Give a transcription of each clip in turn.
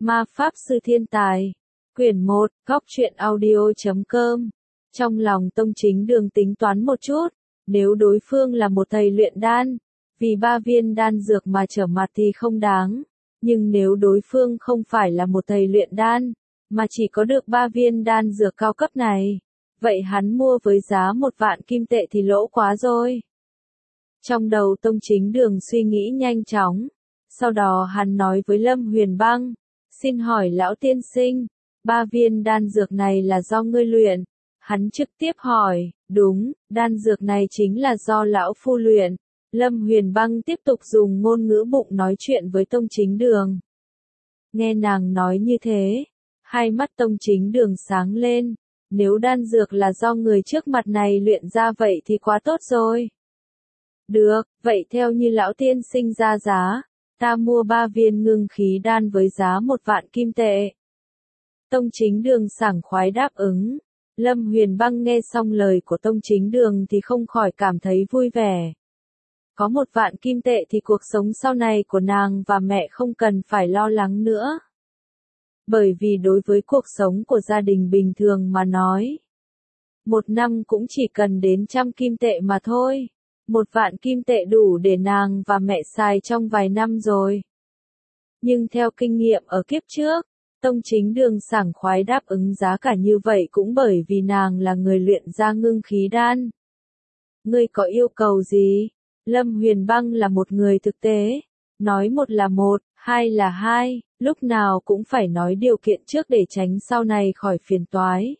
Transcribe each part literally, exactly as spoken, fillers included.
Ma Pháp Sư Thiên Tài. Quyển một, Góc truyện audio chấm com. Trong lòng Tông Chính Đường tính toán một chút, nếu đối phương là một thầy luyện đan, vì ba viên đan dược mà trở mặt thì không đáng. Nhưng nếu đối phương không phải là một thầy luyện đan, mà chỉ có được ba viên đan dược cao cấp này, vậy hắn mua với giá một vạn kim tệ thì lỗ quá rồi. Trong đầu Tông Chính Đường suy nghĩ nhanh chóng, sau đó hắn nói với Lâm Huyền Băng, xin hỏi lão tiên sinh, ba viên đan dược này là do ngươi luyện? Hắn trực tiếp hỏi, đúng, đan dược này chính là do lão phu luyện. Lâm Huyền Băng tiếp tục dùng ngôn ngữ bụng nói chuyện với Tông Chính Đường. Nghe nàng nói như thế, hai mắt Tông Chính Đường sáng lên, nếu đan dược là do người trước mặt này luyện ra vậy thì quá tốt rồi. Được, vậy theo như lão tiên sinh ra giá, ta mua ba viên ngưng khí đan với giá một vạn kim tệ. Tông Chính Đường sảng khoái đáp ứng. Lâm Huyền Băng nghe xong lời của Tông Chính Đường thì không khỏi cảm thấy vui vẻ. Có một vạn kim tệ thì cuộc sống sau này của nàng và mẹ không cần phải lo lắng nữa. Bởi vì đối với cuộc sống của gia đình bình thường mà nói, một năm cũng chỉ cần đến trăm kim tệ mà thôi. Một vạn kim tệ đủ để nàng và mẹ xài trong vài năm rồi. Nhưng theo kinh nghiệm ở kiếp trước, Tông Chính Đường sảng khoái đáp ứng giá cả như vậy cũng bởi vì nàng là người luyện ra ngưng khí đan. Ngươi có yêu cầu gì? Lâm Huyền Băng là một người thực tế. Nói một là một, hai là hai, lúc nào cũng phải nói điều kiện trước để tránh sau này khỏi phiền toái.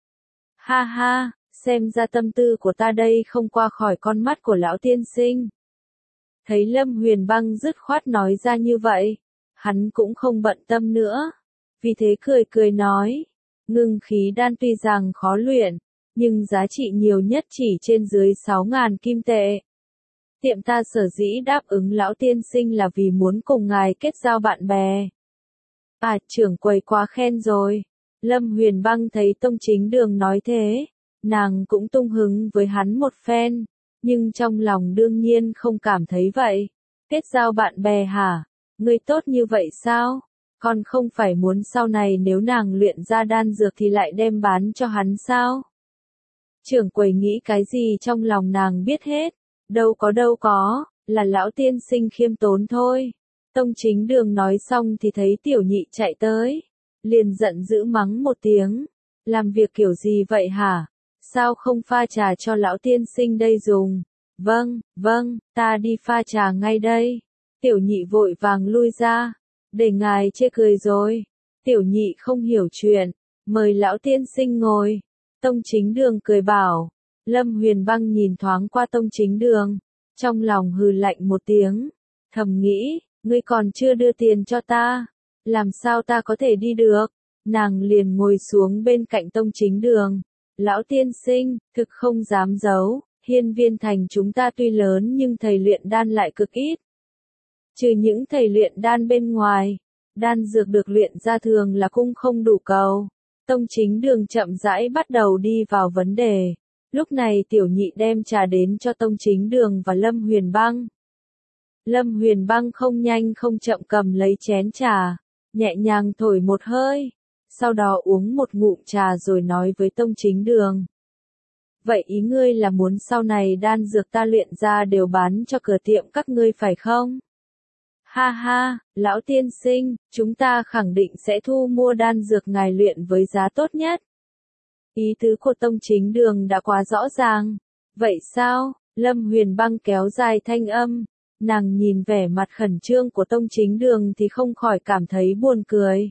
Ha ha, xem ra tâm tư của ta đây không qua khỏi con mắt của lão tiên sinh. Thấy Lâm Huyền Băng dứt khoát nói ra như vậy, hắn cũng không bận tâm nữa. Vì thế cười cười nói, ngưng khí đan tuy rằng khó luyện, nhưng giá trị nhiều nhất chỉ trên dưới sáu ngàn kim tệ. Tiệm ta sở dĩ đáp ứng lão tiên sinh là vì muốn cùng ngài kết giao bạn bè. À, trưởng quầy quá khen rồi. Lâm Huyền Băng thấy Tông Chính Đường nói thế, nàng cũng tung hứng với hắn một phen, nhưng trong lòng đương nhiên không cảm thấy vậy. Kết giao bạn bè hả? Ngươi tốt như vậy sao? Còn không phải muốn sau này nếu nàng luyện ra đan dược thì lại đem bán cho hắn sao? Trưởng quầy nghĩ cái gì trong lòng nàng biết hết. Đâu có đâu có, là lão tiên sinh khiêm tốn thôi. Tông Chính Đường nói xong thì thấy tiểu nhị chạy tới. Liền giận dữ mắng một tiếng. Làm việc kiểu gì vậy hả? Sao không pha trà cho lão tiên sinh đây dùng? Vâng, vâng, ta đi pha trà ngay đây. Tiểu nhị vội vàng lui ra. Để ngài chê cười rồi. Tiểu nhị không hiểu chuyện. Mời lão tiên sinh ngồi. Tông Chính Đường cười bảo. Lâm Huyền Băng nhìn thoáng qua Tông Chính Đường. Trong lòng hừ lạnh một tiếng. Thầm nghĩ, ngươi còn chưa đưa tiền cho ta. Làm sao ta có thể đi được? Nàng liền ngồi xuống bên cạnh Tông Chính Đường. Lão tiên sinh, thực không dám giấu. Hiên Viên Thành chúng ta tuy lớn nhưng thầy luyện đan lại cực ít. Trừ những thầy luyện đan bên ngoài, đan dược được luyện ra thường là cung không đủ cầu. Tông Chính Đường chậm rãi bắt đầu đi vào vấn đề. Lúc này tiểu nhị đem trà đến cho Tông Chính Đường và Lâm Huyền Băng. Lâm Huyền Băng không nhanh không chậm cầm lấy chén trà, nhẹ nhàng thổi một hơi, sau đó uống một ngụm trà rồi nói với Tông Chính Đường. Vậy ý ngươi là muốn sau này đan dược ta luyện ra đều bán cho cửa tiệm các ngươi phải không? Ha ha, lão tiên sinh, chúng ta khẳng định sẽ thu mua đan dược ngài luyện với giá tốt nhất. Ý tứ của Tông Chính Đường đã quá rõ ràng. Vậy sao? Lâm Huyền Băng kéo dài thanh âm. Nàng nhìn vẻ mặt khẩn trương của Tông Chính Đường thì không khỏi cảm thấy buồn cười.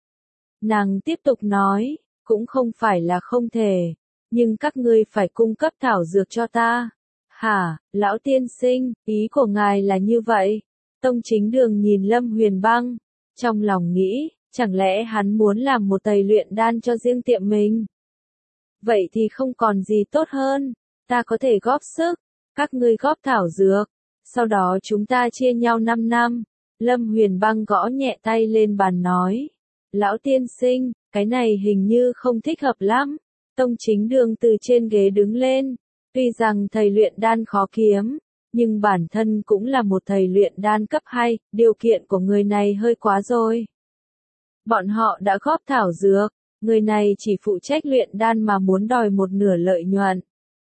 Nàng tiếp tục nói, cũng không phải là không thể, nhưng các ngươi phải cung cấp thảo dược cho ta. Hả, lão tiên sinh, ý của ngài là như vậy? Tông Chính Đường nhìn Lâm Huyền Băng, trong lòng nghĩ, chẳng lẽ hắn muốn làm một thầy luyện đan cho riêng tiệm mình? Vậy thì không còn gì tốt hơn, ta có thể góp sức, các ngươi góp thảo dược, sau đó chúng ta chia nhau năm năm. Lâm Huyền Băng gõ nhẹ tay lên bàn nói, lão tiên sinh, cái này hình như không thích hợp lắm. Tông Chính Đường từ trên ghế đứng lên, tuy rằng thầy luyện đan khó kiếm, nhưng bản thân cũng là một thầy luyện đan cấp hai, điều kiện của người này hơi quá rồi. Bọn họ đã góp thảo dược, người này chỉ phụ trách luyện đan mà muốn đòi một nửa lợi nhuận.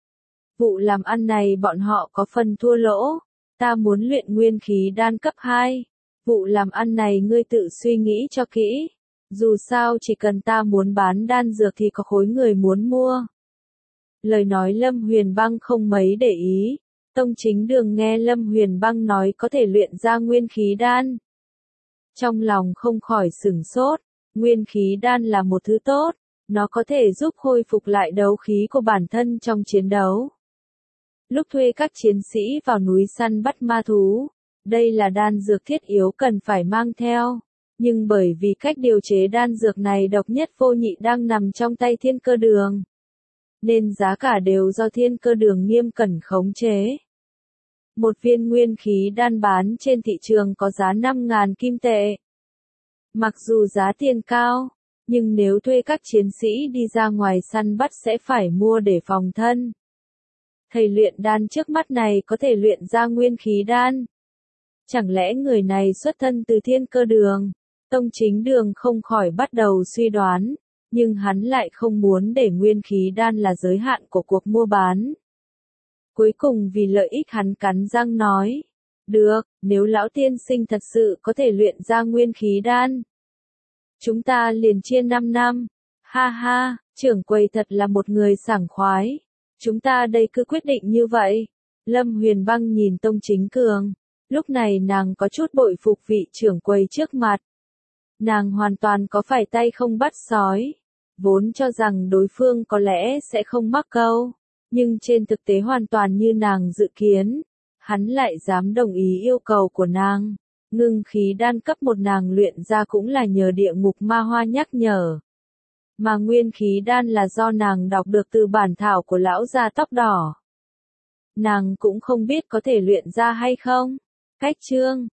Vụ làm ăn này bọn họ có phần thua lỗ, ta muốn luyện nguyên khí đan cấp hai. Vụ làm ăn này ngươi tự suy nghĩ cho kỹ, dù sao chỉ cần ta muốn bán đan dược thì có khối người muốn mua. Lời nói Lâm Huyền Băng không mấy để ý, Tông Chính Đường nghe Lâm Huyền Băng nói có thể luyện ra nguyên khí đan. Trong lòng không khỏi sửng sốt, nguyên khí đan là một thứ tốt, nó có thể giúp khôi phục lại đấu khí của bản thân trong chiến đấu. Lúc thuê các chiến sĩ vào núi săn bắt ma thú, đây là đan dược thiết yếu cần phải mang theo, nhưng bởi vì cách điều chế đan dược này độc nhất vô nhị đang nằm trong tay Thiên Cơ Đường, nên giá cả đều do Thiên Cơ Đường nghiêm cẩn khống chế. Một viên nguyên khí đan bán trên thị trường có giá năm nghìn kim tệ. Mặc dù giá tiền cao, nhưng nếu thuê các chiến sĩ đi ra ngoài săn bắt sẽ phải mua để phòng thân. Thầy luyện đan trước mắt này có thể luyện ra nguyên khí đan. Chẳng lẽ người này xuất thân từ Thiên Cơ Đường? Tông Chính Đường không khỏi bắt đầu suy đoán, nhưng hắn lại không muốn để nguyên khí đan là giới hạn của cuộc mua bán. Cuối cùng vì lợi ích hắn cắn răng nói, được, nếu lão tiên sinh thật sự có thể luyện ra nguyên khí đan, chúng ta liền chia năm năm. Ha ha, trưởng quầy thật là một người sảng khoái. Chúng ta đây cứ quyết định như vậy. Lâm Huyền Băng nhìn Tông Chính Cường, lúc này nàng có chút bội phục vị trưởng quầy trước mặt. Nàng hoàn toàn có phải tay không bắt sói, vốn cho rằng đối phương có lẽ sẽ không mắc câu, nhưng trên thực tế hoàn toàn như nàng dự kiến, hắn lại dám đồng ý yêu cầu của nàng. Ngưng khí đan cấp một nàng luyện ra cũng là nhờ địa ngục ma hoa nhắc nhở. Mà nguyên khí đan là do nàng đọc được từ bản thảo của lão già tóc đỏ. Nàng cũng không biết có thể luyện ra hay không. Cách chương